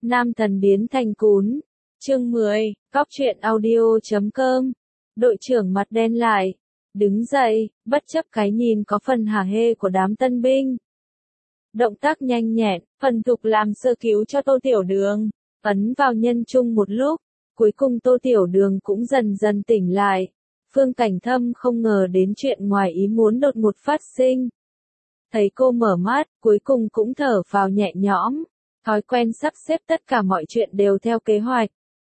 Nam thần biến thành cún. Chương 10, Góc truyện audio.com. Đội trưởng mặt đen lại, đứng dậy, bất chấp cái nhìn có phần hả hê của đám tân binh. Động tác nhanh nhẹn, phần thục làm sơ cứu cho Tô Tiểu Đường, ấn vào nhân trung một lúc, cuối cùng Tô Tiểu Đường cũng dần dần tỉnh lại. Phương Cảnh Thâm không ngờ đến chuyện ngoài ý muốn đột ngột phát sinh. Thấy cô mở mắt, cuối cùng cũng thở phào nhẹ nhõm, thói quen sắp xếp tất cả mọi chuyện đều theo kế hoạch.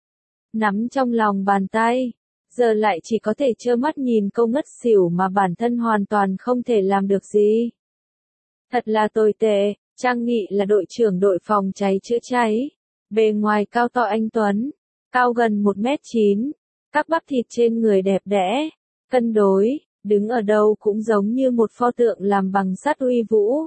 Nắm trong lòng bàn tay, giờ lại chỉ có thể trơ mắt nhìn cô ngất xỉu mà bản thân hoàn toàn không thể làm được gì. Thật là tồi tệ. Trang Nghị là đội trưởng đội phòng cháy chữa cháy, bề ngoài cao to anh tuấn, cao gần 1m9, các bắp thịt trên người đẹp đẽ, cân đối, đứng ở đâu cũng giống như một pho tượng làm bằng sắt uy vũ.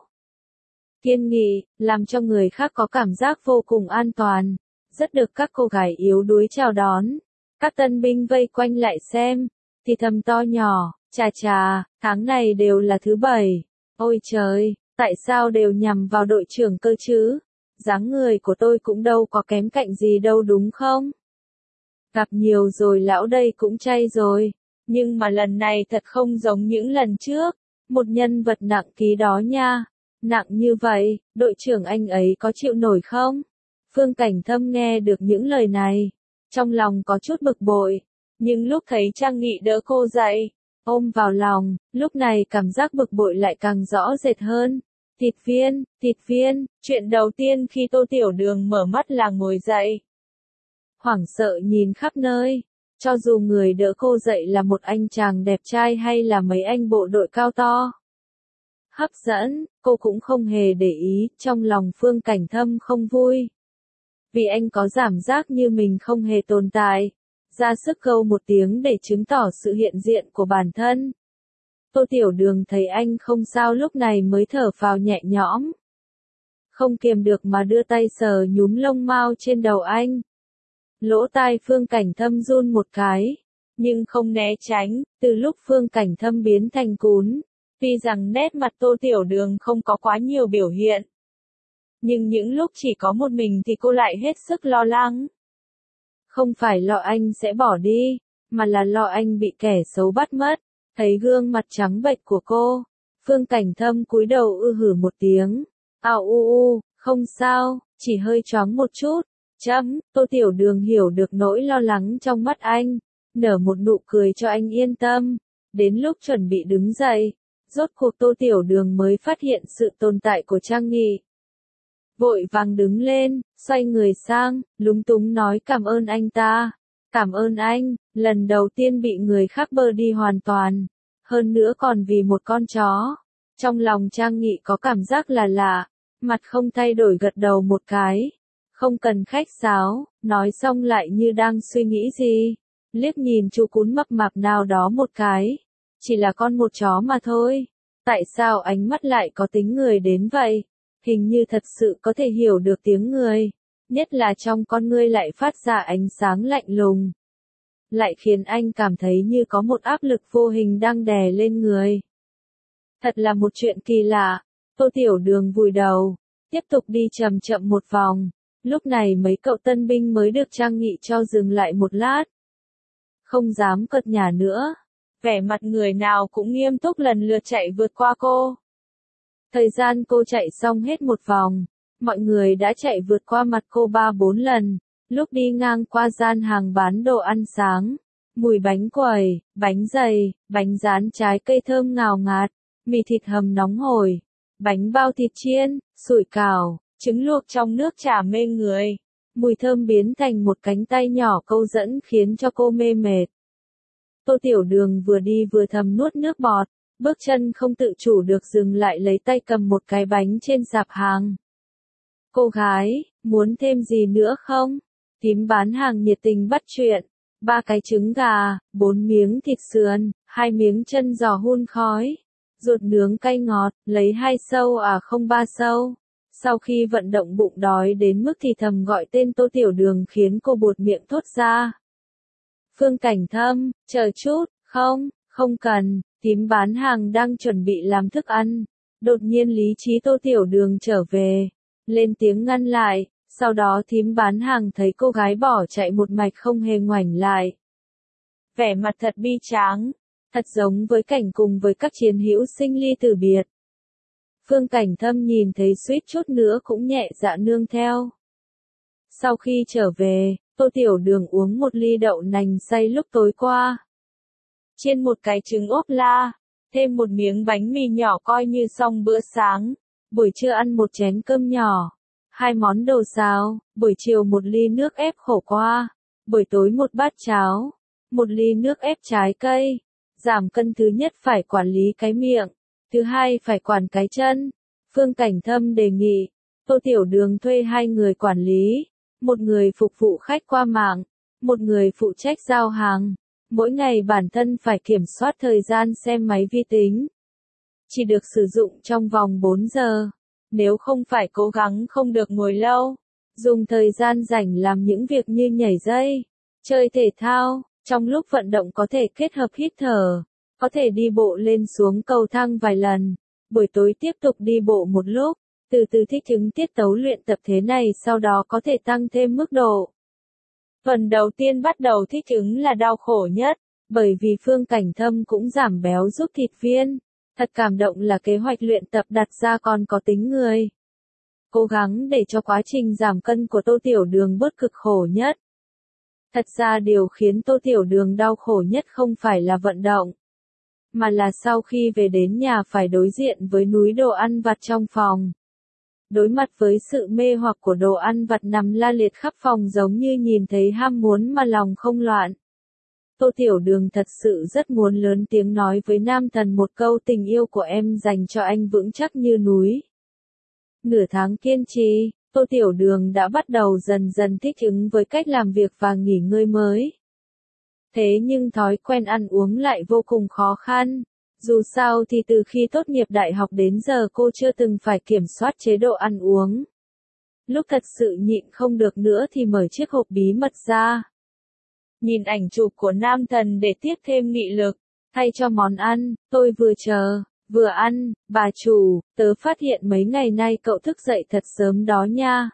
Kiên nghị, làm cho người khác có cảm giác vô cùng an toàn, rất được các cô gái yếu đuối chào đón. Các tân binh vây quanh lại xem, thì thầm to nhỏ, chà chà, tháng này đều là thứ 7. Ôi trời, tại sao đều nhằm vào đội trưởng cơ chứ? Dáng người của tôi cũng đâu có kém cạnh gì đâu đúng không? Gặp nhiều rồi lão đây cũng chay rồi, nhưng mà lần này thật không giống những lần trước, một nhân vật nặng ký đó nha. Nặng như vậy, đội trưởng anh ấy có chịu nổi không? Phương Cảnh Thâm nghe được những lời này, trong lòng có chút bực bội, nhưng lúc thấy Trang Nghị đỡ cô dậy, ôm vào lòng, lúc này cảm giác bực bội lại càng rõ rệt hơn. Thịt viên, chuyện đầu tiên khi Tô Tiểu Đường mở mắt là ngồi dậy. Hoảng sợ nhìn khắp nơi, cho dù người đỡ cô dậy là một anh chàng đẹp trai hay là mấy anh bộ đội cao to hấp dẫn, cô cũng không hề để ý. Trong lòng Phương Cảnh Thâm không vui, vì anh có cảm giác như mình không hề tồn tại, ra sức câu một tiếng để chứng tỏ sự hiện diện của bản thân. Tô Tiểu Đường thấy anh không sao lúc này mới thở phào nhẹ nhõm, không kiềm được mà đưa tay sờ nhúm lông mao trên đầu anh. Lỗ tai Phương Cảnh Thâm run một cái, nhưng không né tránh. Từ lúc Phương Cảnh Thâm biến thành cún, tuy rằng nét mặt Tô Tiểu Đường không có quá nhiều biểu hiện, nhưng những lúc chỉ có một mình thì cô lại hết sức lo lắng. Không phải lo anh sẽ bỏ đi, mà là lo anh bị kẻ xấu bắt mất. Thấy gương mặt trắng bệch của cô, Phương Cảnh Thâm cúi đầu hử một tiếng. Không sao, chỉ hơi choáng một chút. Tô Tiểu Đường hiểu được nỗi lo lắng trong mắt anh, nở một nụ cười cho anh yên tâm. Đến lúc chuẩn bị đứng dậy, rốt cuộc Tô Tiểu Đường mới phát hiện sự tồn tại của Trang Nghị. Vội vàng đứng lên, xoay người sang, lúng túng nói cảm ơn anh ta. Cảm ơn anh, lần đầu tiên bị người khác bơ đi hoàn toàn, hơn nữa còn vì một con chó. Trong lòng Trang Nghị có cảm giác là lạ, mặt không thay đổi gật đầu một cái. Không cần khách sáo, nói xong lại như đang suy nghĩ gì. Liếc nhìn chú cún mập mạp nào đó một cái. Chỉ là con một chó mà thôi. Tại sao ánh mắt lại có tính người đến vậy? Hình như thật sự có thể hiểu được tiếng người. Nhất là trong con ngươi lại phát ra ánh sáng lạnh lùng. Lại khiến anh cảm thấy như có một áp lực vô hình đang đè lên người. Thật là một chuyện kỳ lạ. Tô Tiểu Đường vùi đầu, tiếp tục đi chậm chậm một vòng. Lúc này mấy cậu tân binh mới được Trang Nghị cho dừng lại một lát. Không dám cợt nhả nữa. Vẻ mặt người nào cũng nghiêm túc lần lượt chạy vượt qua cô. Thời gian cô chạy xong hết một vòng, mọi người đã chạy vượt qua mặt cô 3-4 lần. Lúc đi ngang qua gian hàng bán đồ ăn sáng, mùi bánh quẩy, bánh dày, bánh rán trái cây thơm ngào ngạt, mì thịt hầm nóng hổi, bánh bao thịt chiên, sủi cảo, trứng luộc trong nước chả mê người. Mùi thơm biến thành một cánh tay nhỏ câu dẫn khiến cho cô mê mệt. Tô Tiểu Đường vừa đi vừa thầm nuốt nước bọt, bước chân không tự chủ được dừng lại lấy tay cầm một cái bánh trên sạp hàng. Cô gái, muốn thêm gì nữa không? Tím bán hàng nhiệt tình bắt chuyện. 3 cái trứng gà, 4 miếng thịt sườn, 2 miếng chân giò hun khói, ruột nướng cay ngọt, lấy 2 sâu không 3 sâu. Sau khi vận động bụng đói đến mức thì thầm gọi tên Tô Tiểu Đường khiến cô buột miệng thốt ra. Phương Cảnh Thâm, chờ chút, không cần. Tím bán hàng đang chuẩn bị làm thức ăn. Đột nhiên lý trí Tô Tiểu Đường trở về, lên tiếng ngăn lại. Sau đó thím bán hàng thấy cô gái bỏ chạy một mạch không hề ngoảnh lại. Vẻ mặt thật bi tráng, thật giống với cảnh cùng với các chiến hữu sinh ly tử biệt. Phương Cảnh Thâm nhìn thấy suýt chút nữa cũng nhẹ dạ nương theo. Sau khi trở về, Tô Tiểu Đường uống một ly đậu nành xay lúc tối qua. Chiên một cái trứng ốp la, thêm một miếng bánh mì nhỏ coi như xong bữa sáng. Buổi trưa ăn một chén cơm nhỏ, 2 món đồ xào, buổi chiều một ly nước ép khổ qua, buổi tối một bát cháo, một ly nước ép trái cây. Giảm cân thứ nhất phải quản lý cái miệng, thứ hai phải quản cái chân. Phương Cảnh Thâm đề nghị, Tô Tiểu Đường thuê 2 người quản lý, một người phục vụ khách qua mạng, một người phụ trách giao hàng. Mỗi ngày bản thân phải kiểm soát thời gian xem máy vi tính. Chỉ được sử dụng trong vòng 4 giờ. Nếu không phải cố gắng không được ngồi lâu. Dùng thời gian rảnh làm những việc như nhảy dây, chơi thể thao. Trong lúc vận động có thể kết hợp hít thở. Có thể đi bộ lên xuống cầu thang vài lần. Buổi tối tiếp tục đi bộ một lúc. Từ từ thích ứng tiết tấu luyện tập thế này, sau đó có thể tăng thêm mức độ. Phần đầu tiên bắt đầu thích ứng là đau khổ nhất, bởi vì Phương Cảnh Thâm cũng giảm béo giúp thịt viên. Thật cảm động là kế hoạch luyện tập đặt ra còn có tính người. Cố gắng để cho quá trình giảm cân của Tô Tiểu Đường bớt cực khổ nhất. Thật ra điều khiến Tô Tiểu Đường đau khổ nhất không phải là vận động, mà là sau khi về đến nhà phải đối diện với núi đồ ăn vặt trong phòng. Đối mặt với sự mê hoặc của đồ ăn vặt nằm la liệt khắp phòng giống như nhìn thấy ham muốn mà lòng không loạn. Tô Tiểu Đường thật sự rất muốn lớn tiếng nói với Nam Thần một câu tình yêu của em dành cho anh vững chắc như núi. Nửa tháng kiên trì, Tô Tiểu Đường đã bắt đầu dần dần thích ứng với cách làm việc và nghỉ ngơi mới. Thế nhưng thói quen ăn uống lại vô cùng khó khăn. Dù sao thì từ khi tốt nghiệp đại học đến giờ cô chưa từng phải kiểm soát chế độ ăn uống. Lúc thật sự nhịn không được nữa thì mở chiếc hộp bí mật ra. Nhìn ảnh chụp của Nam Thần để tiếp thêm nghị lực. Thay cho món ăn, tôi vừa chờ, vừa ăn, bà chủ, tớ phát hiện mấy ngày nay cậu thức dậy thật sớm đó nha.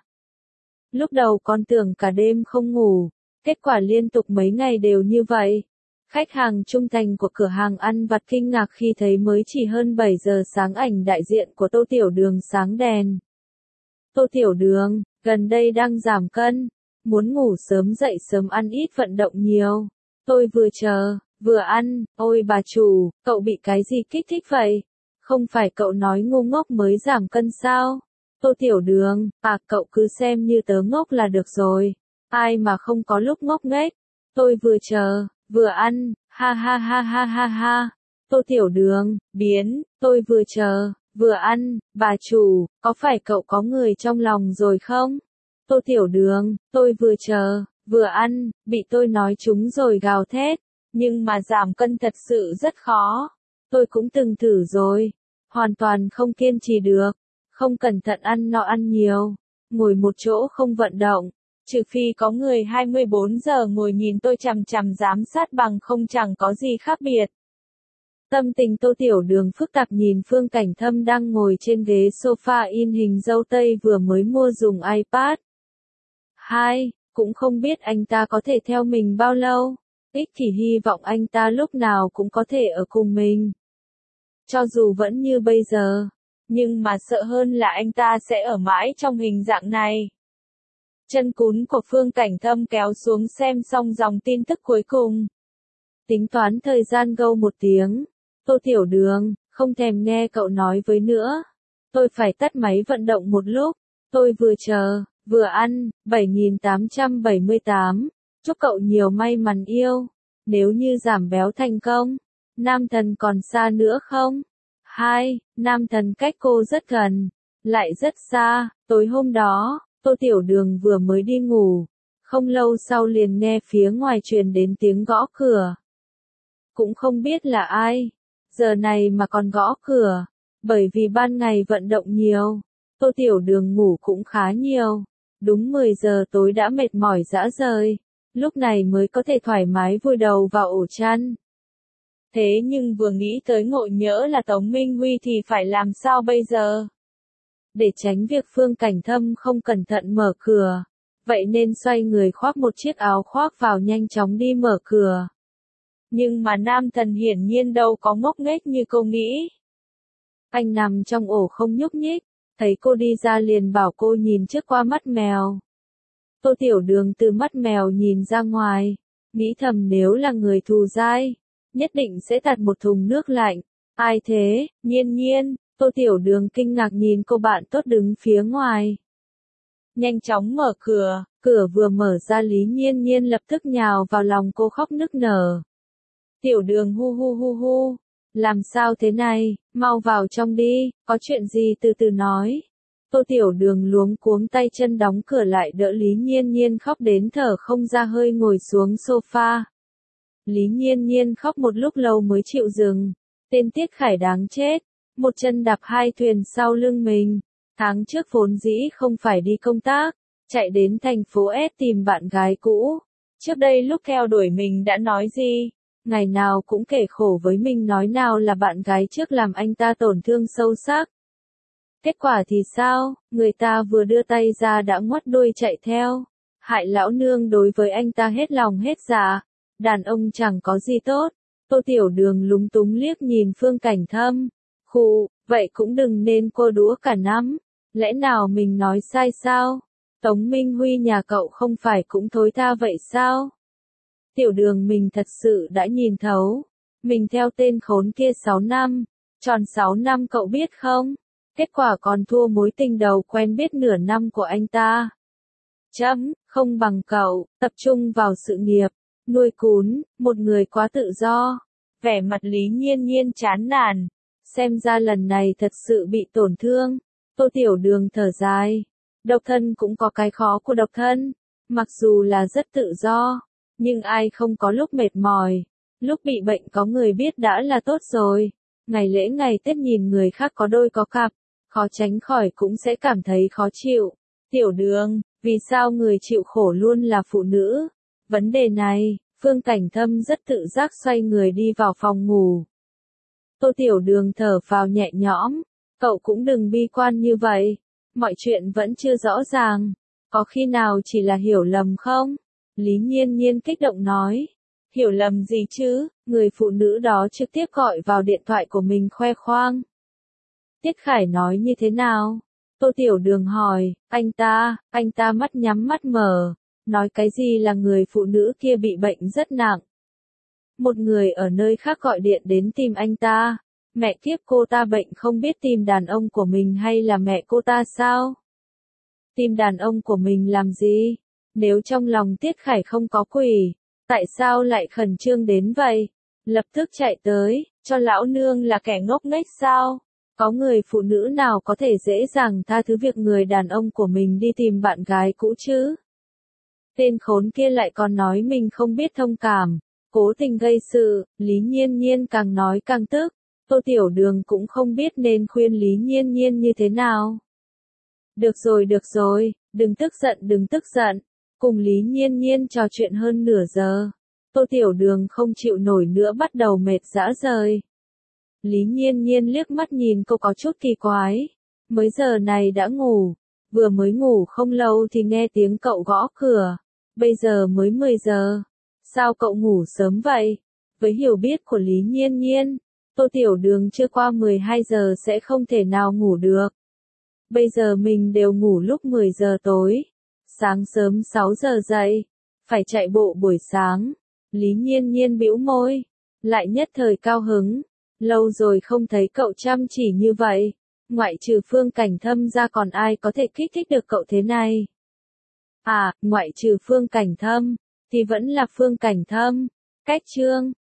Lúc đầu con tưởng cả đêm không ngủ, kết quả liên tục mấy ngày đều như vậy. Khách hàng trung thành của cửa hàng ăn vặt kinh ngạc khi thấy mới chỉ hơn 7 giờ sáng ảnh đại diện của Tô Tiểu Đường sáng đèn. Tô Tiểu Đường, gần đây đang giảm cân, muốn ngủ sớm dậy sớm ăn ít vận động nhiều. Tôi vừa chờ, vừa ăn, ôi bà chủ, cậu bị cái gì kích thích vậy? Không phải cậu nói ngu ngốc mới giảm cân sao? Tô Tiểu Đường, cậu cứ xem như tớ ngốc là được rồi. Ai mà không có lúc ngốc nghếch. Tôi vừa chờ, vừa ăn, ha ha ha ha ha ha. Tô Tiểu Đường, biến, tôi vừa chờ, vừa ăn, bà chủ, có phải cậu có người trong lòng rồi không? Tô Tiểu Đường, tôi vừa chờ, vừa ăn, bị tôi nói trúng rồi gào thét. Nhưng mà giảm cân thật sự rất khó. Tôi cũng từng thử rồi. Hoàn toàn không kiên trì được. Không cẩn thận ăn no ăn nhiều. Ngồi một chỗ không vận động. Trừ phi có người 24 giờ ngồi nhìn tôi chằm chằm giám sát bằng không chẳng có gì khác biệt. Tâm tình Tô Tiểu Đường phức tạp nhìn Phương Cảnh Thâm đang ngồi trên ghế sofa in hình dâu tây vừa mới mua dùng iPad. 2. Cũng không biết anh ta có thể theo mình bao lâu. Ích chỉ hy vọng anh ta lúc nào cũng có thể ở cùng mình. Cho dù vẫn như bây giờ. Nhưng mà sợ hơn là anh ta sẽ ở mãi trong hình dạng này. Chân cún của Phương Cảnh Thâm kéo xuống xem xong dòng tin tức cuối cùng. Tính toán thời gian gâu 1 tiếng. Tô Tiểu Đường, không thèm nghe cậu nói với nữa. Tôi phải tắt máy vận động một lúc. Tôi vừa chờ, vừa ăn, 7878. Chúc cậu nhiều may mắn yêu. Nếu như giảm béo thành công, Nam Thần còn xa nữa không? 2. Nam Thần cách cô rất gần, lại rất xa. Tối hôm đó, Tô Tiểu Đường vừa mới đi ngủ. Không lâu sau liền nghe phía ngoài truyền đến tiếng gõ cửa. Cũng không biết là ai. Giờ này mà còn gõ cửa. Bởi vì ban ngày vận động nhiều. Tô Tiểu Đường ngủ cũng khá nhiều. Đúng 10 giờ tối đã mệt mỏi rã rời. Lúc này mới có thể thoải mái vùi đầu vào ổ chăn. Thế nhưng vừa nghĩ tới ngộ nhỡ là Tống Minh Huy thì phải làm sao bây giờ? để tránh việc Phương Cảnh Thâm không cẩn thận mở cửa. Vậy nên xoay người khoác một chiếc áo khoác vào nhanh chóng đi mở cửa. Nhưng mà nam thần hiển nhiên đâu có ngốc nghếch như cô nghĩ. Anh nằm trong ổ không nhúc nhích, thấy cô đi ra liền bảo cô nhìn trước qua mắt mèo. Tô Tiểu Đường từ mắt mèo nhìn ra ngoài, nghĩ thầm nếu là người thù dai, nhất định sẽ tạt một thùng nước lạnh. Ai thế? Nhiên Nhiên. Tô Tiểu Đường kinh ngạc nhìn cô bạn tốt đứng phía ngoài. Nhanh chóng mở cửa, cửa vừa mở ra Lý Nhiên Nhiên lập tức nhào vào lòng cô khóc nức nở. Tiểu Đường hu hu hu hu, làm sao thế này, mau vào trong đi, có chuyện gì từ từ nói. Tô Tiểu Đường luống cuống tay chân đóng cửa lại đỡ Lý Nhiên Nhiên khóc đến thở không ra hơi ngồi xuống sofa. Lý Nhiên Nhiên khóc một lúc lâu mới chịu dừng. Tên Tiết Khải đáng chết, một chân đạp hai thuyền sau lưng mình. Tháng trước vốn dĩ không phải đi công tác, chạy đến thành phố S tìm bạn gái cũ. Trước đây lúc theo đuổi mình đã nói gì? Ngày nào cũng kể khổ với mình nói nào là bạn gái trước làm anh ta tổn thương sâu sắc. Kết quả thì sao? Người ta vừa đưa tay ra đã ngoắt đuôi chạy theo. Hại lão nương đối với anh ta hết lòng hết dạ. Đàn ông chẳng có gì tốt. Tô Tiểu Đường lúng túng liếc nhìn Phương Cảnh Thâm. Khụ, vậy cũng đừng nên cô đũa cả nắm. Lẽ nào mình nói sai sao? Tống Minh Huy nhà cậu không phải cũng thối tha vậy sao? Tiểu Đường mình thật sự đã nhìn thấu. Mình theo tên khốn kia 6 năm. Tròn 6 năm cậu biết không? Kết quả còn thua mối tình đầu quen biết nửa năm của anh ta. Không bằng cậu, tập trung vào sự nghiệp, nuôi cún, một người quá tự do. Vẻ mặt Lý Nhiên Nhiên chán nản. Xem ra lần này thật sự bị tổn thương. Tô Tiểu Đường thở dài. Độc thân cũng có cái khó của độc thân. Mặc dù là rất tự do, nhưng ai không có lúc mệt mỏi. Lúc bị bệnh có người biết đã là tốt rồi. Ngày lễ ngày Tết nhìn người khác có đôi có cặp, khó tránh khỏi cũng sẽ cảm thấy khó chịu. Tiểu Đường, vì sao người chịu khổ luôn là phụ nữ? Vấn đề này, Phương Cảnh Thâm rất tự giác xoay người đi vào phòng ngủ. Tô Tiểu Đường thở phào nhẹ nhõm, cậu cũng đừng bi quan như vậy, mọi chuyện vẫn chưa rõ ràng, có khi nào chỉ là hiểu lầm không? Lý Nhiên Nhiên kích động nói, hiểu lầm gì chứ, người phụ nữ đó trực tiếp gọi vào điện thoại của mình khoe khoang. Tiết Khải nói như thế nào? Tô Tiểu Đường hỏi, anh ta mắt nhắm mắt mở, nói cái gì là người phụ nữ kia bị bệnh rất nặng. Một người ở nơi khác gọi điện đến tìm anh ta, mẹ kiếp cô ta bệnh không biết tìm đàn ông của mình hay là mẹ cô ta sao? Tìm đàn ông của mình làm gì? Nếu trong lòng Tiết Khải không có quỷ, tại sao lại khẩn trương đến vậy? Lập tức chạy tới, cho lão nương là kẻ ngốc nghếch sao? Có người phụ nữ nào có thể dễ dàng tha thứ việc người đàn ông của mình đi tìm bạn gái cũ chứ? Tên khốn kia lại còn nói mình không biết thông cảm, cố tình gây sự, Lý Nhiên Nhiên càng nói càng tức. Tô Tiểu Đường cũng không biết nên khuyên Lý Nhiên Nhiên như thế nào. Được rồi, đừng tức giận. Cùng Lý Nhiên Nhiên trò chuyện hơn nửa giờ. Tô Tiểu Đường không chịu nổi nữa bắt đầu mệt rã rời. Lý Nhiên Nhiên liếc mắt nhìn cô có chút kỳ quái. Mới giờ này đã ngủ. Vừa mới ngủ không lâu thì nghe tiếng cậu gõ cửa. Bây giờ mới 10 giờ. Sao cậu ngủ sớm vậy? Với hiểu biết của Lý Nhiên Nhiên, Tô Tiểu Đường chưa qua 12 giờ sẽ không thể nào ngủ được. Bây giờ mình đều ngủ lúc 10 giờ tối. Sáng sớm 6 giờ dậy. Phải chạy bộ buổi sáng. Lý Nhiên Nhiên bĩu môi. Lại nhất thời cao hứng. Lâu rồi không thấy cậu chăm chỉ như vậy. Ngoại trừ Phương Cảnh Thâm ra còn ai có thể kích thích được cậu thế này? À, ngoại trừ Phương Cảnh Thâm, thì vẫn là Phương Cảnh Thâm. Cách chương